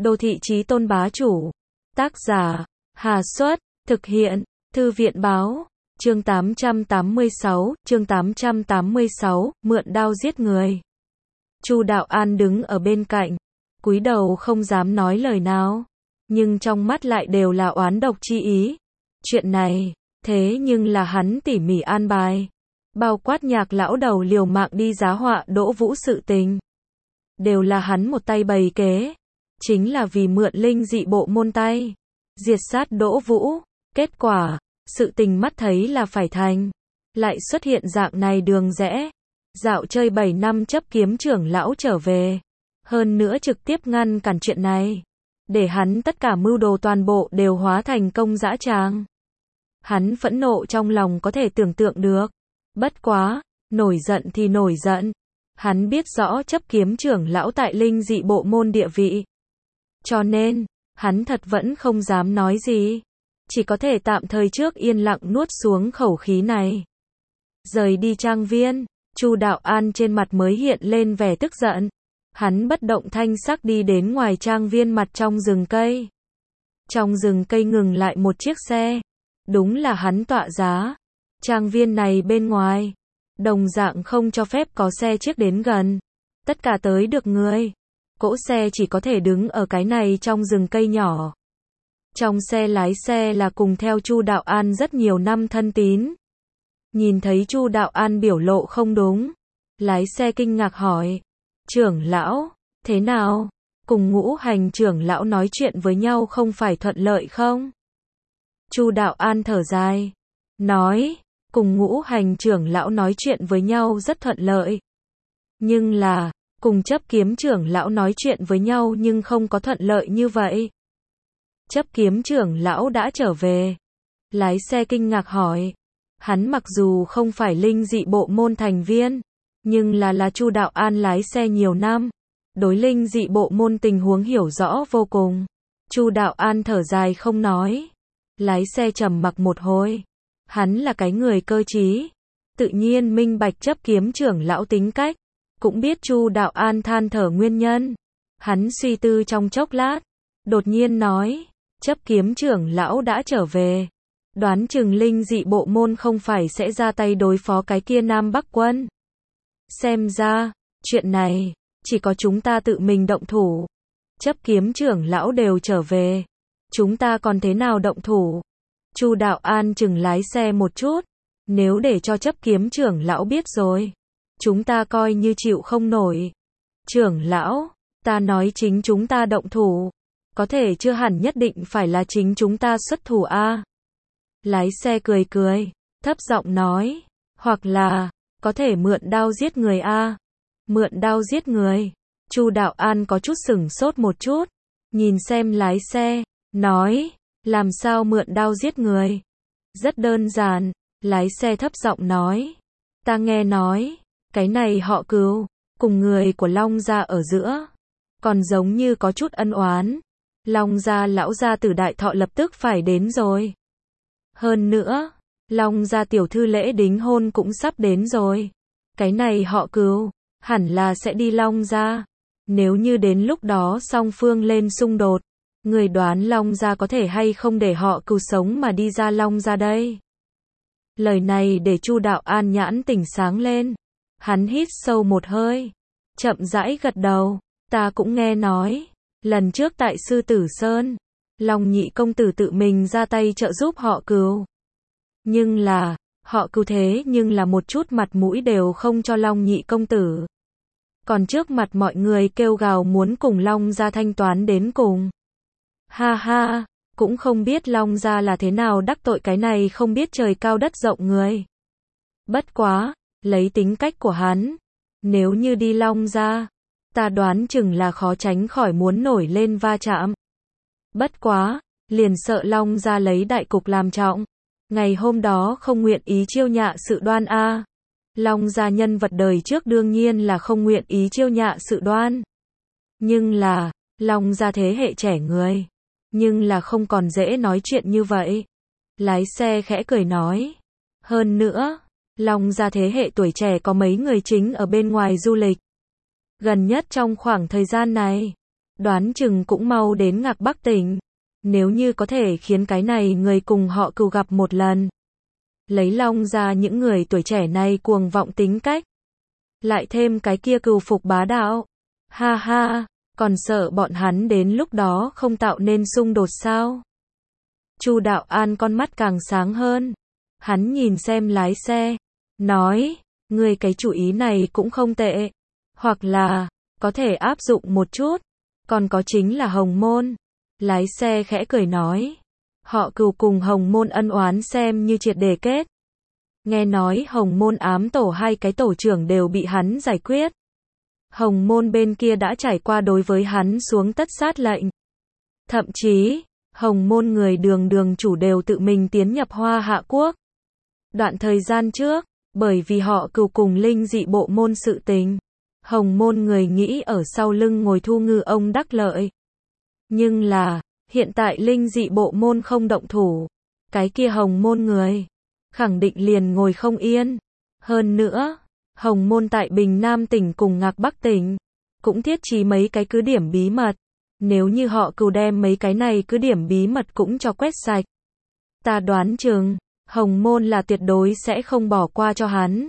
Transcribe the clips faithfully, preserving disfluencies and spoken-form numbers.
Đô thị chí tôn bá chủ. Tác giả, Hà Xuất, thực hiện, Thư viện báo. Chương tám trăm tám mươi sáu, chương tám trăm tám mươi sáu, mượn đao giết người. Chu Đạo An đứng ở bên cạnh, cúi đầu không dám nói lời nào, nhưng trong mắt lại đều là oán độc chi ý. Chuyện này, thế nhưng là hắn tỉ mỉ an bài, bao quát Nhạc lão đầu liều mạng đi giá họa Đỗ Vũ sự tình, đều là hắn một tay bày kế, chính là vì mượn linh dị bộ môn tay, diệt sát Đỗ Vũ. Kết quả, sự tình mắt thấy là phải thành, lại xuất hiện dạng này đường rẽ. Dạo chơi bảy năm chấp kiếm trưởng lão trở về, hơn nữa trực tiếp ngăn cản chuyện này, để hắn tất cả mưu đồ toàn bộ đều hóa thành công dã tràng. Hắn phẫn nộ trong lòng có thể tưởng tượng được, bất quá, nổi giận thì nổi giận, hắn biết rõ chấp kiếm trưởng lão tại linh dị bộ môn địa vị, cho nên, hắn thật vẫn không dám nói gì, chỉ có thể tạm thời trước yên lặng nuốt xuống khẩu khí này. Rời đi trang viên, Chu Đạo An trên mặt mới hiện lên vẻ tức giận. Hắn bất động thanh sắc đi đến ngoài trang viên mặt trong rừng cây. Trong rừng cây ngừng lại một chiếc xe. Đúng là hắn tọa giá. Trang viên này bên ngoài, đồng dạng không cho phép có xe chiếc đến gần. Tất cả tới được người, cỗ xe chỉ có thể đứng ở cái này trong rừng cây nhỏ. Trong xe lái xe là cùng theo Chu Đạo An rất nhiều năm thân tín. Nhìn thấy Chu Đạo An biểu lộ không đúng, lái xe kinh ngạc hỏi, trưởng lão, thế nào? Cùng Ngũ Hành trưởng lão nói chuyện với nhau không phải thuận lợi không? Chu Đạo An thở dài, nói, cùng Ngũ Hành trưởng lão nói chuyện với nhau rất thuận lợi. Nhưng là, cùng chấp kiếm trưởng lão nói chuyện với nhau nhưng không có thuận lợi như vậy. Chấp kiếm trưởng lão đã trở về. Lái xe kinh ngạc hỏi, hắn mặc dù không phải linh dị bộ môn thành viên, nhưng là là Chu Đạo An lái xe nhiều năm, đối linh dị bộ môn tình huống hiểu rõ vô cùng. Chu Đạo An thở dài không nói, lái xe trầm mặc một hồi. Hắn là cái người cơ trí, tự nhiên minh bạch chấp kiếm trưởng lão tính cách, cũng biết Chu Đạo An than thở nguyên nhân. Hắn suy tư trong chốc lát, đột nhiên nói, chấp kiếm trưởng lão đã trở về. Đoán chừng linh dị bộ môn không phải sẽ ra tay đối phó cái kia Nam Bắc quân. Xem ra, chuyện này, chỉ có chúng ta tự mình động thủ. Chấp kiếm trưởng lão đều trở về, chúng ta còn thế nào động thủ? Chu Đạo An chừng lái xe một chút, nếu để cho chấp kiếm trưởng lão biết rồi, chúng ta coi như chịu không nổi. Trưởng lão, ta nói chính chúng ta động thủ, có thể chưa hẳn nhất định phải là chính chúng ta xuất thủ a. Lái xe cười cười, thấp giọng nói, hoặc là, có thể mượn đao giết người a. Mượn đao giết người. Chu Đạo An có chút sửng sốt một chút, nhìn xem lái xe, nói, làm sao mượn đao giết người? Rất đơn giản, lái xe thấp giọng nói, ta nghe nói, cái này họ Cừu, cùng người của Long gia ở giữa, còn giống như có chút ân oán. Long gia lão gia tử đại thọ lập tức phải đến rồi. Hơn nữa, Long gia tiểu thư lễ đính hôn cũng sắp đến rồi. Cái này họ Cừu, hẳn là sẽ đi Long gia. Nếu như đến lúc đó song phương lên xung đột, người đoán Long gia có thể hay không để họ Cừu sống mà đi ra Long gia đây? Lời này để Chu Đạo An nhãn tỉnh sáng lên. Hắn hít sâu một hơi, chậm rãi gật đầu, ta cũng nghe nói, lần trước tại Sư Tử Sơn, Long nhị công tử tự mình ra tay trợ giúp họ Cừu. Nhưng là, họ Cừu thế nhưng là một chút mặt mũi đều không cho Long nhị công tử. Còn trước mặt mọi người kêu gào muốn cùng Long gia thanh toán đến cùng. Ha ha, cũng không biết Long gia là thế nào đắc tội cái này không biết trời cao đất rộng người. Bất quá, lấy tính cách của hắn, nếu như đi Long gia, ta đoán chừng là khó tránh khỏi muốn nổi lên va chạm. Bất quá, liền sợ Long gia lấy đại cục làm trọng. Ngày hôm đó không nguyện ý chiêu nhạ sự đoan a. Long gia nhân vật đời trước đương nhiên là không nguyện ý chiêu nhạ sự đoan. Nhưng là, Long gia thế hệ trẻ người, nhưng là không còn dễ nói chuyện như vậy. Lái xe khẽ cười nói, hơn nữa, Long gia thế hệ tuổi trẻ có mấy người chính ở bên ngoài du lịch. Gần nhất trong khoảng thời gian này, đoán chừng cũng mau đến Ngạc Bắc tỉnh. Nếu như có thể khiến cái này người cùng họ Cừu gặp một lần. Lấy long ra những người tuổi trẻ này cuồng vọng tính cách. Lại thêm cái kia Cừu phục bá đạo. Ha ha, còn sợ bọn hắn đến lúc đó không tạo nên xung đột sao? Chu Đạo An con mắt càng sáng hơn. Hắn nhìn xem lái xe, nói, người cái chủ ý này cũng không tệ. Hoặc là, có thể áp dụng một chút. Còn có chính là Hồng Môn. Lái xe khẽ cười nói, họ Cừu cùng Hồng Môn ân oán xem như triệt để kết. Nghe nói Hồng Môn ám tổ hai cái tổ trưởng đều bị hắn giải quyết. Hồng Môn bên kia đã trải qua đối với hắn xuống tất sát lệnh. Thậm chí, Hồng Môn người đường đường chủ đều tự mình tiến nhập Hoa Hạ Quốc. Đoạn thời gian trước, bởi vì họ Cừu cùng linh dị bộ môn sự tình, Hồng Môn người nghĩ ở sau lưng ngồi thu ngư ông đắc lợi. Nhưng là, hiện tại linh dị bộ môn không động thủ, cái kia Hồng Môn người khẳng định liền ngồi không yên. Hơn nữa, Hồng Môn tại Bình Nam tỉnh cùng Ngạc Bắc tỉnh cũng thiết trí mấy cái cứ điểm bí mật. Nếu như họ Cừu đem mấy cái này cứ điểm bí mật cũng cho quét sạch, ta đoán chừng Hồng Môn là tuyệt đối sẽ không bỏ qua cho hắn.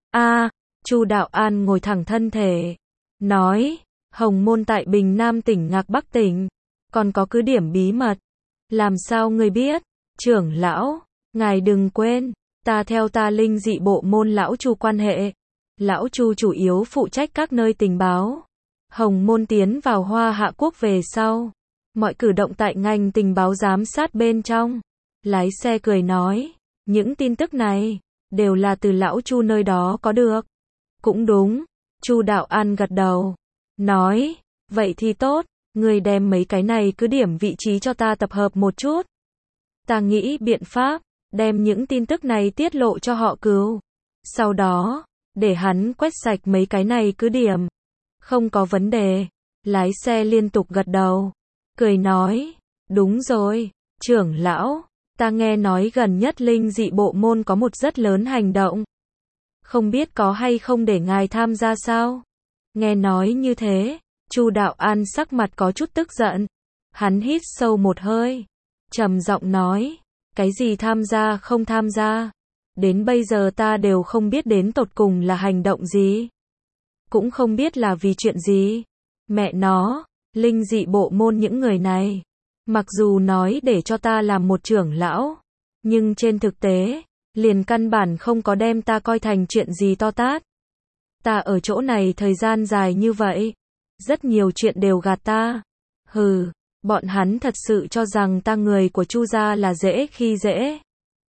A, Chu Đạo An ngồi thẳng thân thể, nói, Hồng Môn tại Bình Nam tỉnh Ngạc Bắc tỉnh còn có cứ điểm bí mật. Làm sao ngươi biết? Trưởng lão, ngài đừng quên, ta theo ta linh dị bộ môn lão Chu quan hệ. Lão Chu chủ yếu phụ trách các nơi tình báo. Hồng Môn tiến vào Hoa Hạ Quốc về sau, mọi cử động tại ngành tình báo giám sát bên trong. Lái xe cười nói, những tin tức này đều là từ lão Chu nơi đó có được. Cũng đúng, Chu Đạo An gật đầu, nói, vậy thì tốt, người đem mấy cái này cứ điểm vị trí cho ta tập hợp một chút. Ta nghĩ biện pháp, đem những tin tức này tiết lộ cho họ Cừu. Sau đó, để hắn quét sạch mấy cái này cứ điểm. Không có vấn đề. Lái xe liên tục gật đầu, cười nói, đúng rồi, trưởng lão, ta nghe nói gần nhất linh dị bộ môn có một rất lớn hành động. Không biết có hay không để ngài tham gia sao? Nghe nói như thế, Chu Đạo An sắc mặt có chút tức giận. Hắn hít sâu một hơi, trầm giọng nói, cái gì tham gia không tham gia? Đến bây giờ ta đều không biết đến tột cùng là hành động gì. Cũng không biết là vì chuyện gì. Mẹ nó, linh dị bộ môn những người này, mặc dù nói để cho ta làm một trưởng lão, nhưng trên thực tế, liền căn bản không có đem ta coi thành chuyện gì to tát. Ta ở chỗ này thời gian dài như vậy, rất nhiều chuyện đều gạt ta. Hừ, bọn hắn thật sự cho rằng ta người của Chu gia là dễ khi dễ.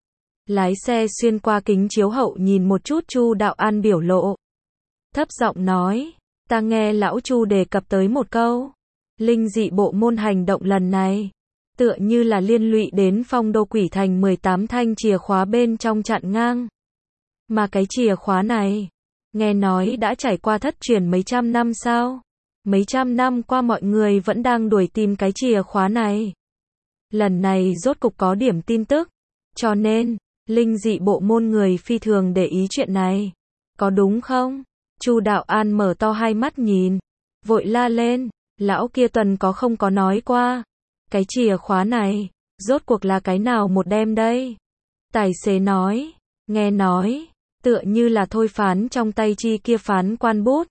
Lái xe xuyên qua kính chiếu hậu nhìn một chút Chu Đạo An biểu lộ. Thấp giọng nói, ta nghe lão Chu đề cập tới một câu. Linh dị bộ môn hành động lần này, tựa như là liên lụy đến Phong Đô Quỷ Thành mười tám thanh chìa khóa bên trong chặn ngang. Mà cái chìa khóa này, nghe nói đã trải qua thất truyền mấy trăm năm sao? Mấy trăm năm qua mọi người vẫn đang đuổi tìm cái chìa khóa này. Lần này rốt cục có điểm tin tức, cho nên, linh dị bộ môn người phi thường để ý chuyện này. Có đúng không? Chu Đạo An mở to hai mắt nhìn, vội la lên, lão kia tuần có không có nói qua. Cái chìa khóa này, rốt cuộc là cái nào một đem đây? Tài xế nói, nghe nói, tựa như là thôi phán trong tay chi kia phán quan bút.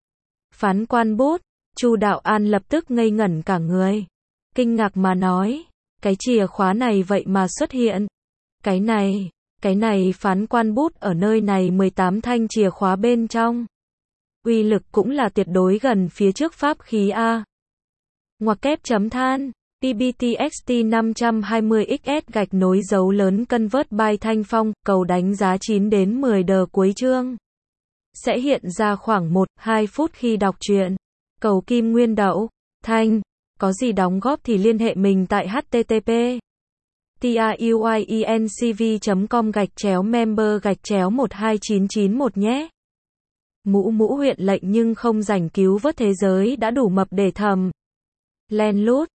Phán quan bút, Chu Đạo An lập tức ngây ngẩn cả người. Kinh ngạc mà nói, cái chìa khóa này vậy mà xuất hiện. Cái này, cái này phán quan bút ở nơi này mười tám thanh chìa khóa bên trong. Uy lực cũng là tuyệt đối gần phía trước pháp khí A. Ngoặc kép chấm than, T B T X T năm hai không X S gạch nối dấu lớn convert by Thanh Phong, cầu đánh giá chín đến mười đờ cuối chương. Sẽ hiện ra khoảng một đến hai phút khi đọc truyện. Cầu kim nguyên đậu, Thanh, có gì đóng góp thì liên hệ mình tại h t t p truyencv chấm com gạch chéo member gạch chéo một hai chín chín một nhé. Mũ mũ huyện lệnh nhưng không rảnh cứu vớt thế giới đã đủ mập để thầm. Len lút.